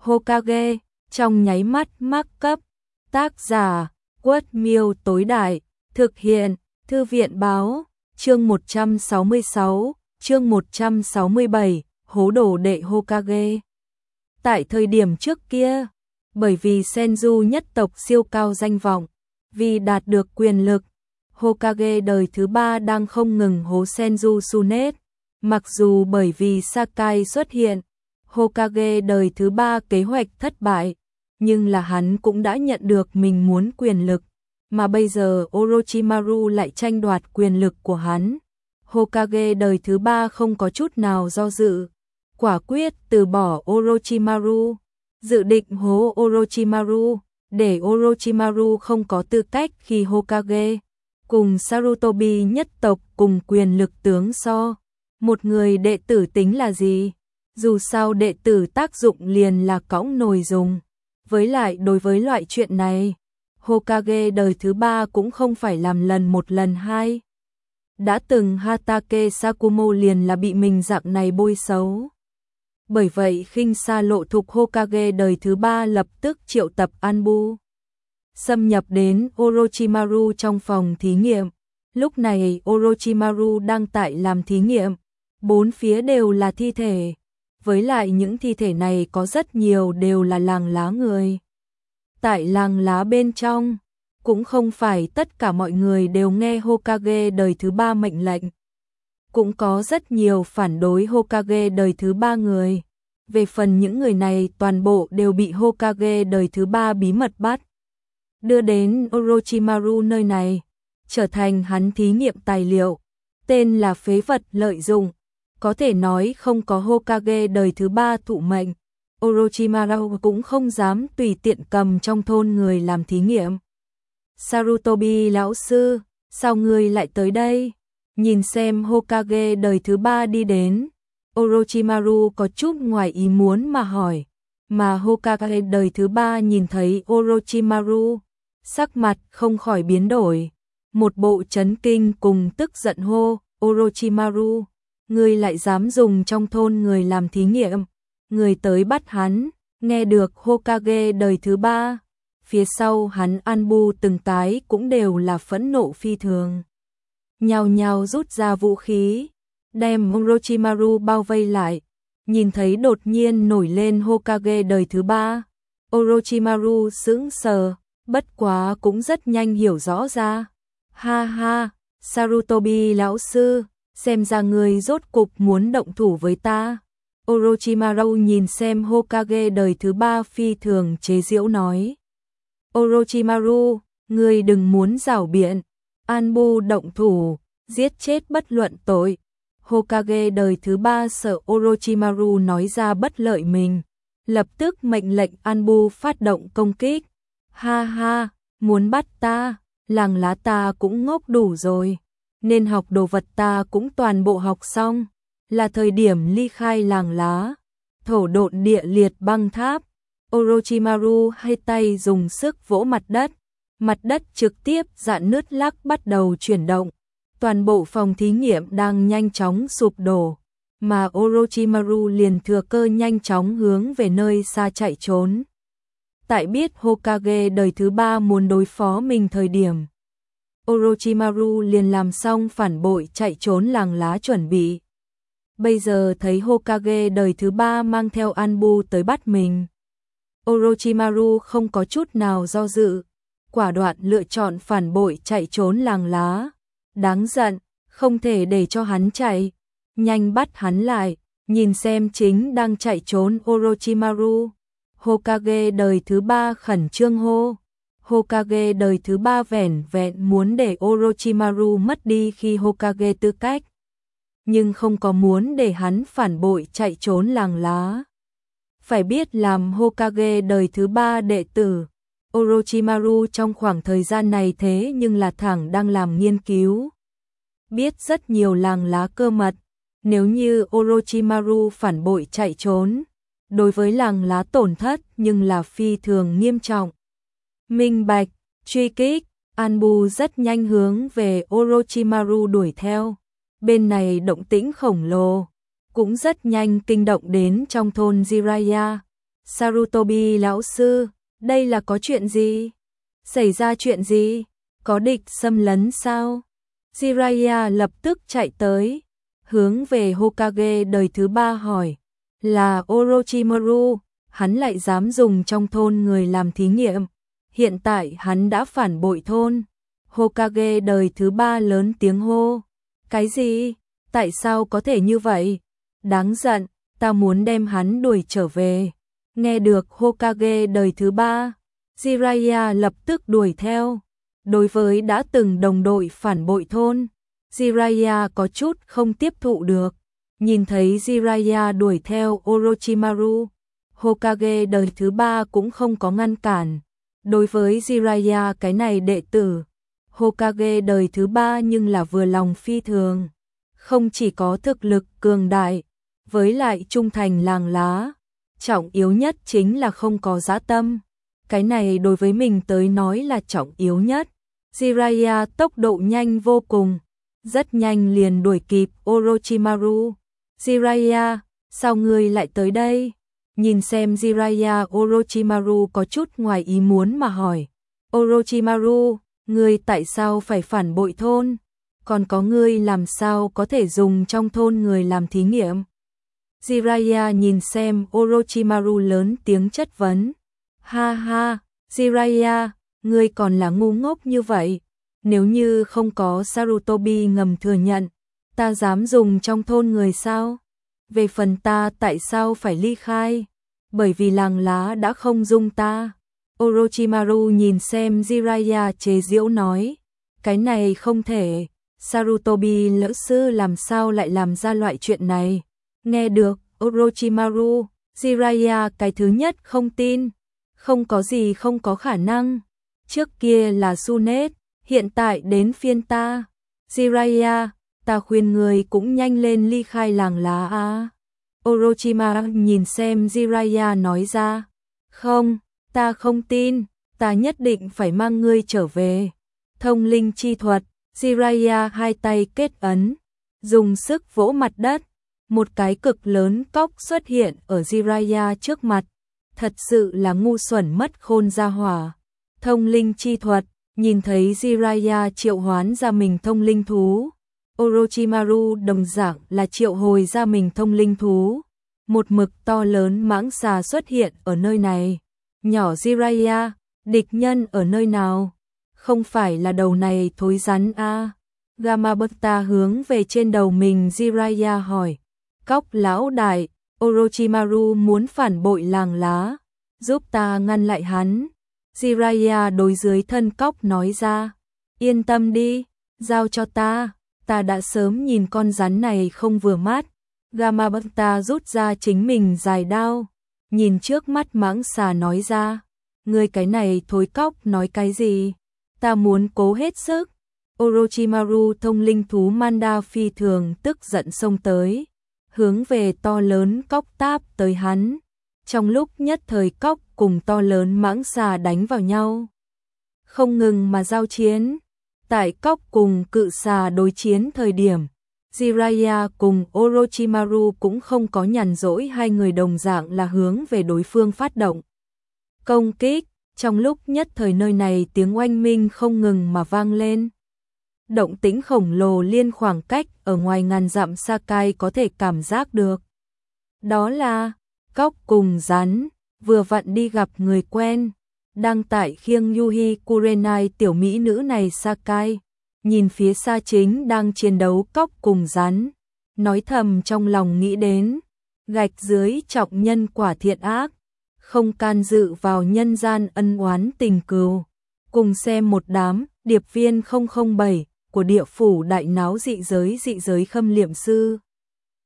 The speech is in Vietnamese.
Hokage, trong nháy mắt mắc cấp. Tác giả, Quất Miêu tối đại, thực hiện, Thư viện báo, chương 166, chương 167, hố đổ đệ Hokage. Tại thời điểm trước kia, bởi vì Senju nhất tộc siêu cao danh vọng, vì đạt được quyền lực, Hokage đời thứ 3 đang không ngừng hố Senju Tsunade. Mặc dù bởi vì Sakai xuất hiện, Hokage đời thứ 3 kế hoạch thất bại, nhưng là hắn cũng đã nhận được mình muốn quyền lực, mà bây giờ Orochimaru lại tranh đoạt quyền lực của hắn. Hokage đời thứ 3 không có chút nào do dự, quả quyết từ bỏ Orochimaru, dự định hố Orochimaru, để Orochimaru không có tư cách khi Hokage, cùng Sarutobi nhất tộc cùng quyền lực tướng so. Một người đệ tử tính là gì? Dù sao đệ tử tác dụng liền là cõng nồi dùng. Với lại đối với loại chuyện này, Hokage đời thứ 3 cũng không phải làm lần một lần hai. Đã từng Hatake Sakumo liền là bị mình dạng này bôi xấu. Bởi vậy khinh xa lộ thục Hokage đời thứ 3 lập tức triệu tập Anbu, xâm nhập đến Orochimaru trong phòng thí nghiệm. Lúc này Orochimaru đang tại làm thí nghiệm, bốn phía đều là thi thể. Với lại những thi thể này có rất nhiều đều là làng lá người. Tại làng lá bên trong, cũng không phải tất cả mọi người đều nghe Hokage đời thứ 3 mệnh lệnh. Cũng có rất nhiều phản đối Hokage đời thứ 3 người. Về phần những người này toàn bộ đều bị Hokage đời thứ 3 bí mật bắt, đưa đến Orochimaru nơi này, trở thành hắn thí nghiệm tài liệu, tên là phế vật lợi dụng. Có thể nói không có Hokage đời thứ 3 thụ mệnh, Orochimaru cũng không dám tùy tiện cầm trong thôn người làm thí nghiệm. Sarutobi lão sư, sao ngươi lại tới đây? Nhìn xem Hokage đời thứ 3 đi đến, Orochimaru có chút ngoài ý muốn mà hỏi. Mà Hokage đời thứ 3 nhìn thấy Orochimaru, sắc mặt không khỏi biến đổi. Một bộ chấn kinh cùng tức giận hô, Orochimaru, ngươi lại dám dùng trong thôn người làm thí nghiệm, người tới bắt hắn. Nghe được Hokage đời thứ 3, phía sau hắn Anbu từng cái cũng đều là phẫn nộ phi thường, nhao nhao rút ra vũ khí, đem Orochimaru bao vây lại. Nhìn thấy đột nhiên nổi lên Hokage đời thứ 3, Orochimaru sững sờ, bất quá cũng rất nhanh hiểu rõ ra. Ha ha, Sarutobi lão sư, xem ra người rốt cục muốn động thủ với ta. Orochimaru nhìn xem Hokage đời thứ 3 phi thường chế giễu nói. Orochimaru, ngươi đừng muốn giảo biện, Anbu động thủ, giết chết bất luận tội. Hokage đời thứ 3 sợ Orochimaru nói ra bất lợi mình, lập tức mệnh lệnh Anbu phát động công kích. Ha ha, muốn bắt ta, làng lá ta cũng ngốc đủ rồi, nên học đồ vật ta cũng toàn bộ học xong, là thời điểm ly khai làng lá. Thổ độn địa liệt băng tháp, Orochimaru hai tay dùng sức vỗ mặt đất trực tiếp rạn nứt lắc bắt đầu chuyển động. Toàn bộ phòng thí nghiệm đang nhanh chóng sụp đổ, mà Orochimaru liền thừa cơ nhanh chóng hướng về nơi xa chạy trốn. Tại biết Hokage đời thứ 3 muốn đối phó mình thời điểm, Orochimaru liền làm xong phản bội chạy trốn làng lá chuẩn bị. Bây giờ thấy Hokage đời thứ 3 mang theo Anbu tới bắt mình, Orochimaru không có chút nào do dự, quả đoạn lựa chọn phản bội chạy trốn làng lá. Đáng giận, không thể để cho hắn chạy, nhanh bắt hắn lại. Nhìn xem chính đang chạy trốn Orochimaru, Hokage đời thứ 3 khẩn trương hô. Hokage đời thứ 3 vẻn vẹn muốn để Orochimaru mất đi khi Hokage tư cách, nhưng không có muốn để hắn phản bội chạy trốn làng lá. Phải biết làm Hokage đời thứ 3 đệ tử, Orochimaru trong khoảng thời gian này thế nhưng là thẳng đang làm nghiên cứu, biết rất nhiều làng lá cơ mật. Nếu như Orochimaru phản bội chạy trốn, đối với làng lá tổn thất nhưng là phi thường nghiêm trọng. Minh bạch, truy kích, Anbu rất nhanh hướng về Orochimaru đuổi theo. Bên này động tĩnh khổng lồ, cũng rất nhanh kinh động đến trong thôn Jiraiya. Sarutobi lão sư, đây là có chuyện gì? Xảy ra chuyện gì? Có địch xâm lấn sao? Jiraiya lập tức chạy tới, hướng về Hokage đời thứ 3 hỏi, là Orochimaru, hắn lại dám dùng trong thôn người làm thí nghiệm. Hiện tại hắn đã phản bội thôn. Hokage đời thứ 3 lớn tiếng hô, cái gì? Tại sao có thể như vậy? Đáng giận, ta muốn đem hắn đuổi trở về. Nghe được Hokage đời thứ 3, Jiraiya lập tức đuổi theo. Đối với đã từng đồng đội phản bội thôn, Jiraiya có chút không tiếp thụ được. Nhìn thấy Jiraiya đuổi theo Orochimaru, Hokage đời thứ 3 cũng không có ngăn cản. Đối với Jiraiya cái này đệ tử, Hokage đời thứ 3 nhưng là vừa lòng phi thường. Không chỉ có thực lực cường đại, với lại trung thành làng lá, trọng yếu nhất chính là không có dã tâm. Cái này đối với mình tới nói là trọng yếu nhất. Jiraiya tốc độ nhanh vô cùng, rất nhanh liền đuổi kịp Orochimaru. Jiraiya, sao ngươi lại tới đây? Nhìn xem Jiraiya, Orochimaru có chút ngoài ý muốn mà hỏi. Orochimaru, ngươi tại sao phải phản bội thôn? Còn có ngươi làm sao có thể dùng trong thôn người làm thí nghiệm? Jiraiya nhìn xem Orochimaru lớn tiếng chất vấn. Ha ha, Jiraiya, ngươi còn là ngu ngốc như vậy. Nếu như không có Sarutobi ngầm thừa nhận, ta dám dùng trong thôn người sao? Về phần ta tại sao phải ly khai? Bởi vì làng lá đã không dung ta. Orochimaru nhìn xem Jiraiya chế giễu nói. Cái này không thể. Sarutobi lão sư làm sao lại làm ra loại chuyện này? Nghe được Orochimaru, Jiraiya cái thứ nhất không tin. Không có gì không có khả năng. Trước kia là Sunet, hiện tại đến phiên ta. Jiraiya, ta khuyên người cũng nhanh lên ly khai làng lá a. Orochimaru nhìn xem Jiraiya nói ra. Không, ta không tin, ta nhất định phải mang ngươi trở về. Thông linh chi thuật, Jiraiya hai tay kết ấn, dùng sức vỗ mặt đất. Một cái cực lớn cốc xuất hiện ở Jiraiya trước mặt. Thật sự là ngu xuẩn mất khôn ra hỏa. Thông linh chi thuật, nhìn thấy Jiraiya triệu hoán ra mình thông linh thú. Orochimaru đồng dạng là triệu hồi ra mình thông linh thú. Một mực to lớn mãng xà xuất hiện ở nơi này. Nhỏ Jiraiya, địch nhân ở nơi nào? Không phải là đầu này thối rắn a? Gamabata hướng về trên đầu mình Jiraiya hỏi. Cóc lão đại, Orochimaru muốn phản bội làng lá, giúp ta ngăn lại hắn. Jiraiya đối dưới thân cóc nói ra. Yên tâm đi, giao cho ta đã sớm nhìn con rắn này không vừa mắt. Gamabata rút ra chính mình dài đao, nhìn trước mắt mãng xà nói ra. Ngươi cái này thối cóc nói cái gì? Ta muốn cố hết sức. Orochimaru thông linh thú Manda phi thường tức giận xông tới, hướng về to lớn cóc táp tới hắn. Trong lúc nhất thời cóc cùng to lớn mãng xà đánh vào nhau, không ngừng mà giao chiến. Tại cóc cùng cự xà đối chiến thời điểm, Jiraiya cùng Orochimaru cũng không có nhàn rỗi, hai người đồng dạng là hướng về đối phương phát động công kích. Trong lúc nhất thời nơi này tiếng oanh minh không ngừng mà vang lên. Động tĩnh khổng lồ liên khoảng cách ở ngoài ngàn dặm Sakai có thể cảm giác được. Đó là cóc cùng rắn vừa vặn đi gặp người quen, đang tại khiêng Yuhi Kurenai tiểu mỹ nữ này. Sakai nhìn phía xa chính đang chiến đấu cóc cùng rắn, nói thầm trong lòng nghĩ đến, gạch dưới trọng nhân quả thiện ác, không can dự vào nhân gian ân oán tình cừu. Cùng xem một đám điệp viên 007 của địa phủ đại náo dị giới khâm liệm sư.